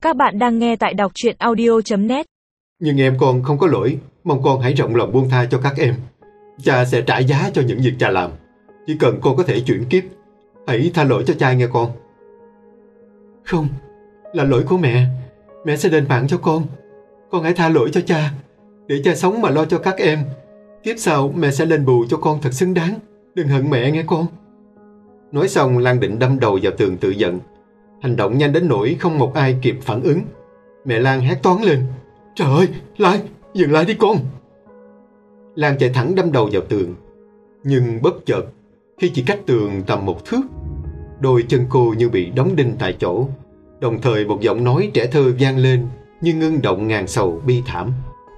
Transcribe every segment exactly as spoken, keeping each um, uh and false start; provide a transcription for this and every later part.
Các bạn đang nghe tại đọc truyện audio chấm net. Nhưng em con không có lỗi, mong con hãy rộng lòng buông tha cho các em. Cha sẽ trả giá cho những việc cha làm. Chỉ cần con có thể chuyển kiếp, hãy tha lỗi cho cha nghe con. Không, là lỗi của mẹ. Mẹ sẽ đền mạng cho con. Con hãy tha lỗi cho cha, để cha sống mà lo cho các em. Kiếp sau mẹ sẽ đền bù cho con thật xứng đáng. Đừng hận mẹ nghe con. Nói xong Lan định đâm đầu vào tường tự giận. Hành động nhanh đến nỗi không một ai kịp phản ứng. Mẹ Lan hét toáng lên: Trời ơi, Lan, dừng lại đi con. Lan chạy thẳng đâm đầu vào tường. Nhưng bất chợt, khi chỉ cách tường tầm một thước, đôi chân cô như bị đóng đinh tại chỗ. Đồng thời một giọng nói trẻ thơ vang lên như ngưng động ngàn sầu bi thảm: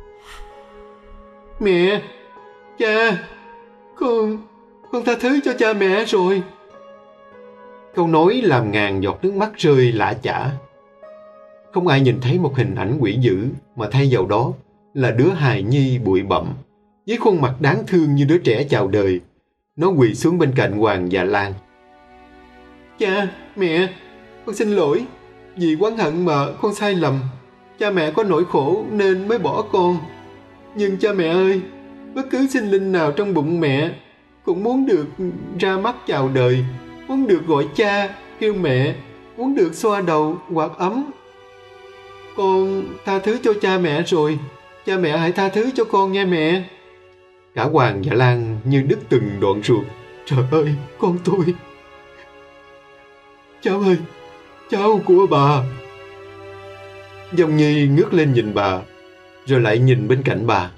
Mẹ, cha, con, con tha thứ cho cha mẹ rồi. Câu nói làm ngàn giọt nước mắt rơi lã chã. Không ai nhìn thấy một hình ảnh quỷ dữ, mà thay vào đó là đứa hài nhi bụi bặm, với khuôn mặt đáng thương như đứa trẻ chào đời. Nó quỳ xuống bên cạnh Hoàng và Lan. Cha, mẹ, con xin lỗi. Vì oán hận mà con sai lầm. Cha mẹ có nỗi khổ nên mới bỏ con. Nhưng cha mẹ ơi, bất cứ sinh linh nào trong bụng mẹ cũng muốn được ra mắt chào đời, muốn được gọi cha, kêu mẹ, muốn được xoa đầu, quạt ấm. Con tha thứ cho cha mẹ rồi. Cha mẹ hãy tha thứ cho con nghe mẹ. Cả Hoàng và Lan như đứt từng đoạn ruột. Trời ơi, con tôi. Cháu ơi, cháu của bà. Dòng Nhi ngước lên nhìn bà, rồi lại nhìn bên cạnh bà.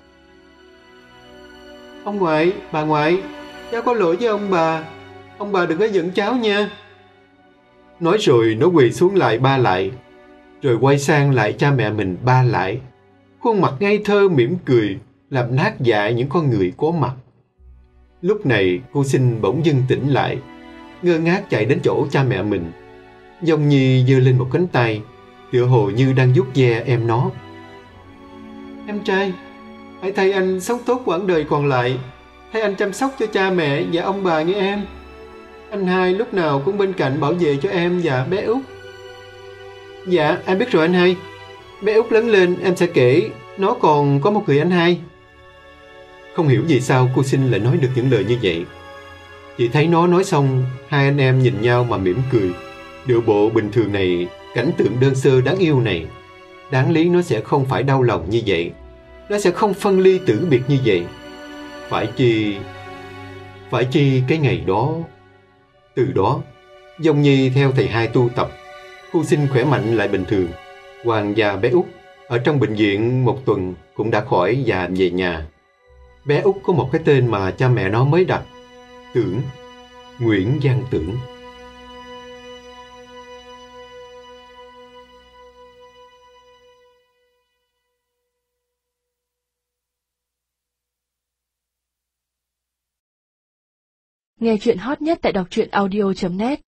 Ông ngoại, bà ngoại, cháu có lỗi với ông bà. Ông bà đừng có giận cháu nha. Nói rồi nó quỳ xuống lại ba lại, rồi quay sang lại cha mẹ mình ba lại. Khuôn mặt ngây thơ mỉm cười, làm nát dạ những con người có mặt. Lúc này cô Sinh bỗng dưng tỉnh lại, ngơ ngác chạy đến chỗ cha mẹ mình. Dòng Nhi giơ lên một cánh tay, tựa hồ như đang vuốt ve em nó. Em trai, hãy thay anh sống tốt quãng đời còn lại. Hãy anh chăm sóc cho cha mẹ và ông bà nghe em. Anh hai lúc nào cũng bên cạnh bảo vệ cho em và bé Út. Dạ, em biết rồi anh hai. Bé Út lớn lên em sẽ kể nó còn có một người anh hai. Không hiểu vì sao cô Sinh lại nói được những lời như vậy. Chỉ thấy nó nói xong, hai anh em nhìn nhau mà mỉm cười. Điệu bộ bình thường này, cảnh tượng đơn sơ đáng yêu này, đáng lý nó sẽ không phải đau lòng như vậy. Nó sẽ không phân ly tử biệt như vậy. Phải chi... Phải chi cái ngày đó... Từ đó, Dòng Nhi theo thầy hai tu tập. Cô Sinh khỏe mạnh lại bình thường. Hoàng và bé Út ở trong bệnh viện một tuần cũng đã khỏi và về nhà. Bé Út có một cái tên mà cha mẹ nó mới đặt: Tưởng, Nguyễn Văn Tưởng. Nghe chuyện hot nhất tại đọc truyện audio chấm net.